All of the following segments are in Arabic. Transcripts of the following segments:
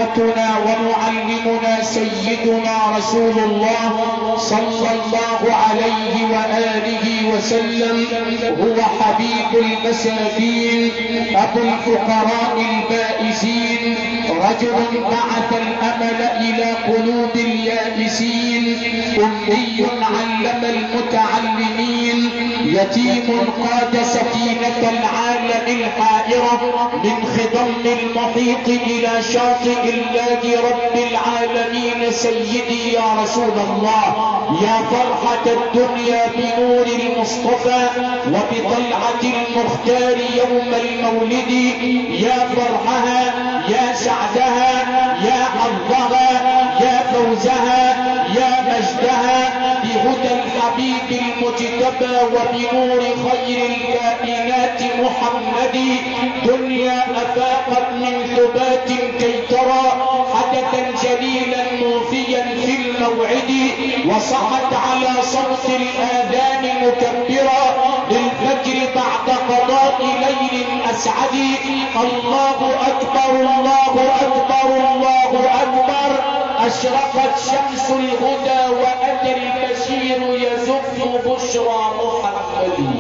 وقدوتنا ومعلمنا سيدنا رسول الله صلى الله عليه وآله وسلم، هو حبيب المساكين أبو الفقراء البائسين، رجل بعث الأمل إلى قلوب اليائسين، أمي علم المتعلمين، يتيم قاد سفينة العالم الحائرة من خضم المحيط إلى شاطئ الله رب العالمين. سيدي يا رسول الله، يا فرحة الدنيا بنور المصطفى وبطلعة المختار يوم المولد، يا فرحها يا سعدها يا حظها يا فوزها يا مجدها بهدى الحبيب المجتبى وبنور خير الكائنات محمد. دنيا أفاقت من ثبات كي ترى حدثا جليلا موفيا في الموعد، وصحت على صوت الآذان مكبرا للفجر بعد قضاء ليل أسعد. الله أكبر الله أكبر الله أكبر، أشرقت شمس الهدى وأتى البشير يزف بشرى محمد.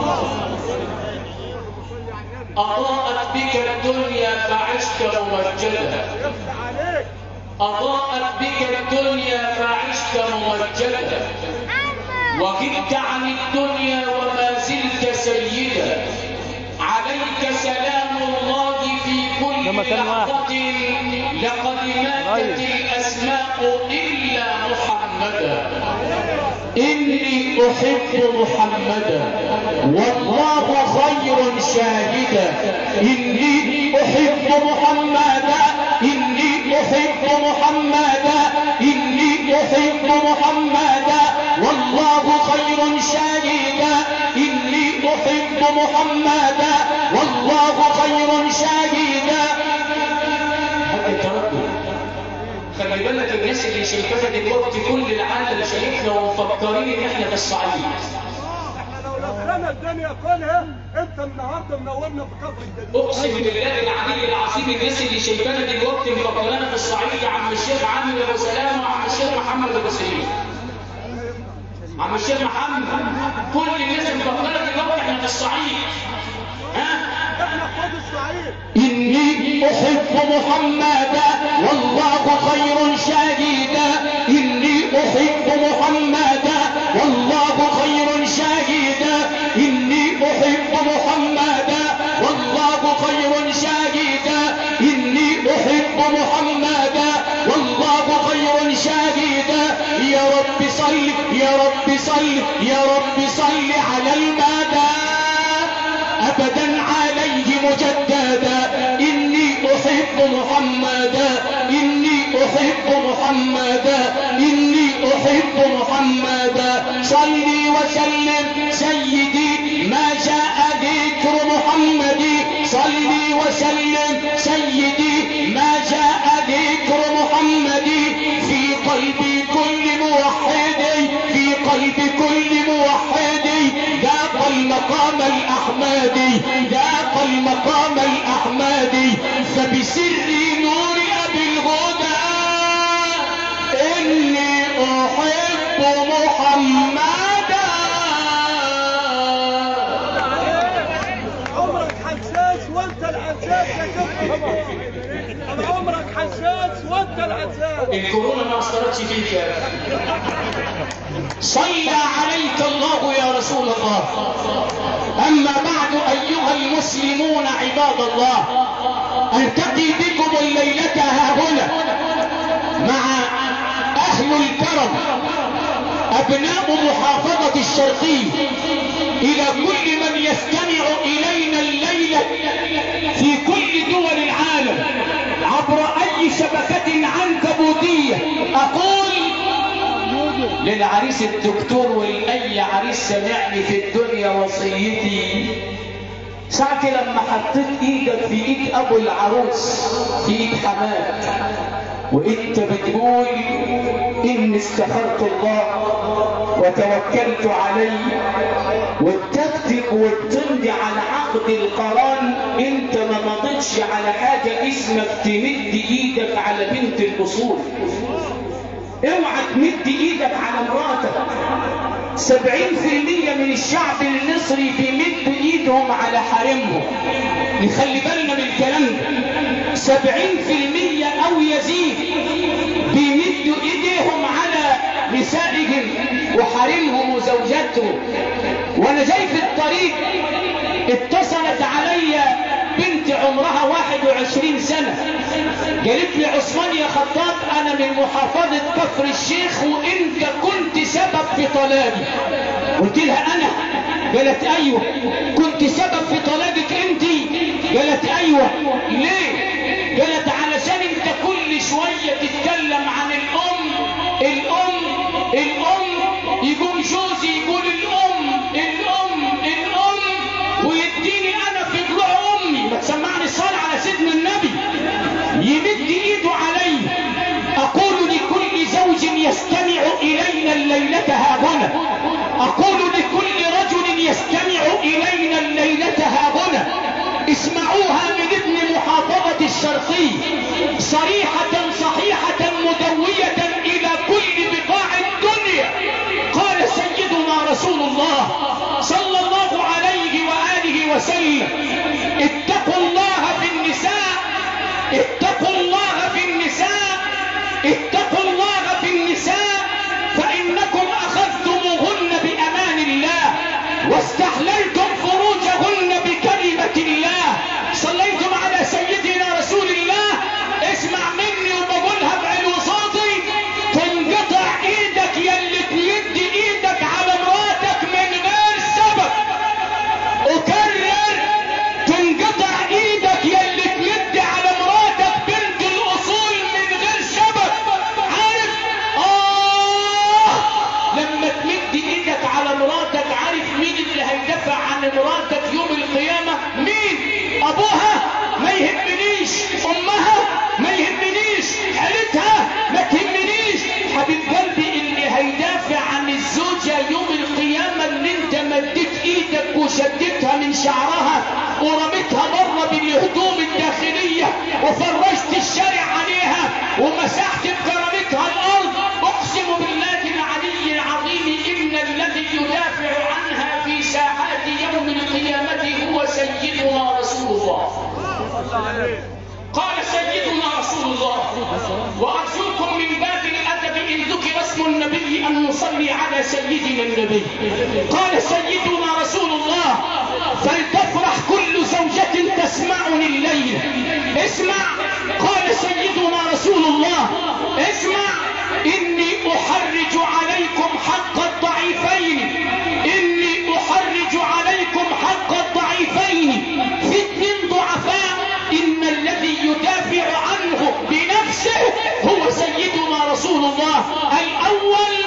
أضاءت بك الدنيا فعشت ممجدا، أضاءت بك الدنيا فعشت ممجدا، وغبت عن الدنيا وما زلت سيدا. عليك سلام الله في كل لحظة، لقد ماتت الأسماء إلا محمدا. إني أحب محمدا والله خير شاهدا، إني أحب محمدا، إني أحب محمدا، إني أحب محمدا والله خير شاهدا، إني أحب محمدا والله خير شاهدا. خلي بالك الناس اللي شايفانا دلوقتي كل العالم شايفنا ومفكرين ان احنا في الصعيد. احنا لو لفينا الدنيا كلها انت النهارده منورنا في كفر الدنيا. اقسم بالله العلي العظيم الناس اللي شايفانا دلوقتي مفكرانا في الصعيد. عم الشيخ عامر ابو سلام وعم الشيخ محمد ابو سليم. عم الشيخ محمد، كل الناس مفكرانا دلوقتي احنا في الصعيد. احنا في وادي الصعيد. إني أحب محمدا والله خير شاهدا، إني أحب محمدا والله خير شاهدا، إني أحب محمدا والله خير شاهدا، إني أحب محمدا والله خير شاهدا. يا رب صل يا رب صل يا رب صل على المدى أبدا عليه مجددا. إني أحب محمدا، إني أحب محمدا، إني أحب محمدا. صلي وسلم سيدي ما جاء ذكر محمد، صلي وسلم سيدي ما جاء ذكر محمد في قلب كل موحد، في قلب كل موحد ذاق المقام الأحمدي، ذاق المقام الأحمدي. فبسر نور أبي الهدى إني أحب محمدا. عمرك حساس وانت العساس يا كفر. انا عمرك حساس وانت العساس. الكورونا ما اثرتش فيك يا صلى عليك الله يا رسول الله. أما بعد أيها المسلمون عباد الله، ألتقي بكم الليلة هاهنا مع أهل الكرم أبناء محافظة الشرقية، إلى كل من يستمع إلينا الليلة في كل دول العالم عبر أي شبكة عنكبوتية. أقول للعريس الدكتور ولأي عريس سمعني في الدنيا وصيتي، ساعة لما حطيت ايدك في ايد ابو العروس في ايد حماد وانت بتقول اني استخرت الله وتوكلت عليه وتكتب وتمضي على عقد القران، انت ما مضيتش تخش على حاجة اسمك تمد ايدك على بنت الاصول. اوعى تمد ايدك على مراتك. 70% من الشعب المصري بيمد ايدهم على حريمهم. نخلي بالنا من الكلام ده. 70% او يزيد بيمدوا ايديهم على نسائهم وحريمهم وزوجاتهم. وانا جاي في الطريق اتصلت علي بنت عمرها 21 سنة، قالت لي عثمان يا خطاب انا من محافظة كفر الشيخ وانت كنت سبب في طلاقي. قلت لها انا؟ قالت ايوه. كنت سبب في طلاقك انت؟ قالت ايوه. ليه؟ قالت علشان انت كل شوية تتكلم عن الام يقول جوزي يقول الام ويديني انا في ضلوع امي. ما تسمعني الصلاة على سيدنا النبي. يمد ايده علي. اقول لكل زوج يستمع الينا الليلة هاهنا، اقول لكل رجل يستمع الينا الليلة هاهنا، اسمعوها من ابن محافظة الشرقي صريحة صحيحة مدوية الى كل بقاع الدنيا. قال سيدنا رسول الله صلى الله عليه وآله وسلم اتقوا الله في النساء، اتقوا الله في النساء، اتقوا الله في النساء، فإنكم أخذتموهن بأمان الله واستحللتم فروجهن بكلمة الله. صليتم على سيدنا رسول الله. اسمع مني وبقولها بعلو صوتي، تنقطع ايدك يلي تمد ايدك على مراتك من غير سبب. اكرر، تنقطع ايدك يلي تمد على مراتك بنت الاصول من غير سبب. عارف لما تمد ايدك على مراتك، عارف مين اللي هيدافع عن مراتك يوم القيامة؟ مين؟ ابوها؟ ما يهمنيش. امها؟ ما يهمنيش. عيلتها؟ ما تهمنيش. حبيب قلبي اللي هيدافع عن الزوجة يوم القيامة اللي انت مديت ايدك وشدتها من شعرها ورمتها بره بالهدوم الداخلية وفرشت الشارع عليها ومسحت بكرامتها الارض. اقسم بالله العلي العظيم ان الذي يدافع عنها في ساعات يوم القيامة هو سيدنا رسول الله. قال سيدنا رسول الله وأرجوكم من باب الأدب إن ذكر اسم النبي أن نصلي على سيدنا النبي. قال سيدنا رسول الله فلتفرح كل زوجة تسمعني الليل. اسمع. قال سيدنا رسول الله اسمع إني أحرج عليكم حق الضعيفين، إني أحرج عليكم حق الضعيفين في 2 ضعفاء إن الذي يدافع عنه بنفسه هو سيدنا رسول الله. الأول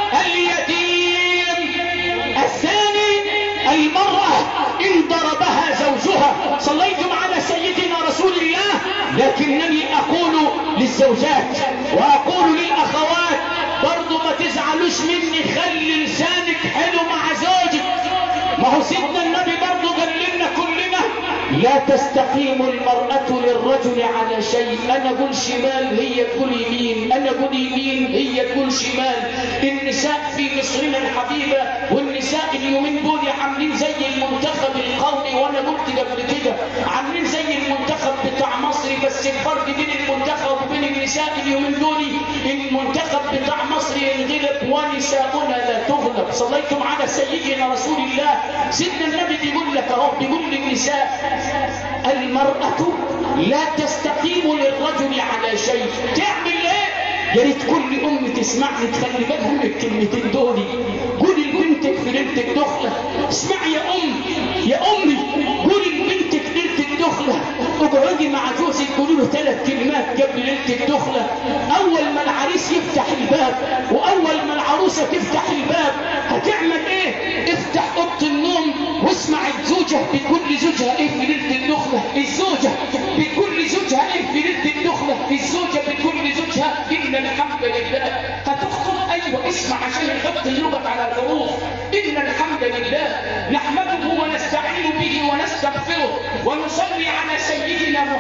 اليتيم، الثاني المرأة إن ضربها زوجها. صليتم على سيدنا رسول الله. لكنني أقول للزوجات وأقول للأخوات برضو ما تزعلوش مني، خلي لسانك حلو مع زوجك. ما هو سيدنا النبي برضو قال لنا كلنا لا تستقيم المرأة للرجل على شيء. انا اقول شمال هي تقول يمين، انا اقول يمين هي تقول شمال. النساء في مصرنا الحبيبة والنساء اليومين دول عاملين زي المنتخب القومي، وانا قلت قبل كده عاملين زي المنتخب بتاع مصر، بس الفرق بين المنتخب وبين النساء اليومين دول المنتخب بتاع مصر ينغلب ونساؤنا لا تغلب. صليتم على سيدنا رسول الله. سيدنا النبي بيقول لك اهو، بيقول للنساء المرأة لا تستقيم للرجل على شيء. تعمل ايه؟ يا ريت كل ام تسمعني تخلي بالها من الكلمتين دول. قولي لبنتك في ليله الدخله، اسمعي يا امي، قولي لبنتك ليله الدخله اقعدي مع جوزك قولي له 3 كلمات قبل ليله الدخله. اول ما العريس يفتح الباب واول ما العروسه تفتح الباب هتعمل ايه؟ افتح اوضه النوم واسمع الزوجه بتقول لزوجها ايه في ليله الدخله. الزوجه بتقول لزوجها ايه في ليله الدخله. الزوجه بتقول لزوجها ان الحمد لله. هتخطب؟ ايوه اسمع عشان يحط قلوبك على الحروف. ان الحمد لله نحمده ونستعين به ونستغفره ونصلي على سيدنا محمد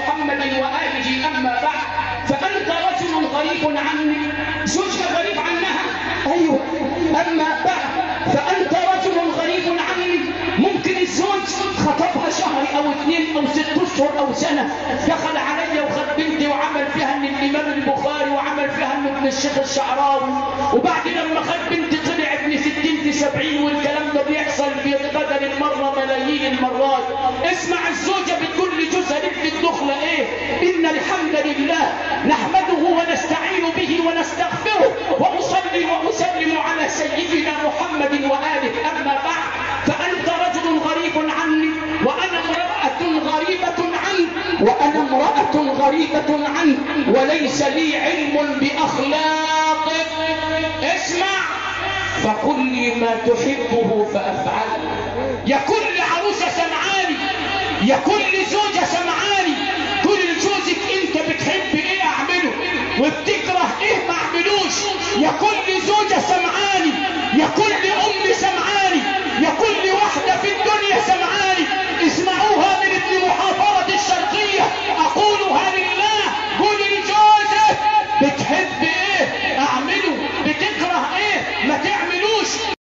محمد وآله أما بعد فأنت رجل غريب عني. زوجها غريب عنها؟ أيوة. أما بعد فأنت رجل غريب عني. ممكن الزوج خطبها شهر أو 2 أو 6 أشهر أو سنة، دخل علي وخد بنتي وعمل فيها ان الإمام البخاري وعمل فيها ان ابن الشيخ الشعراوي، وبعد لما خد بنتي طلع ابن 60 في 70، والكلام ده بيحصل بقدر المرة ملايين المرات. اسمع الزوجة بتقول لجوزها لك الدخلة ايه؟ إن الحمد لله نحمده ونستعين به ونستغفره وأصلي وأسلم على سيدنا محمد وآله. أما بعد فأنت رجل غريب عني وأنا امرأة غريبة عنك وليس لي علم بأخلاقك. اسمع، فقل لي ما تحبه فأفعله. يا كل عروسة سمعاني، يا كل زوجة سمعاني، كل جوزك انت بتحب ايه اعمله وبتكره ايه ما اعملوش. يا كل زوجة سمعاني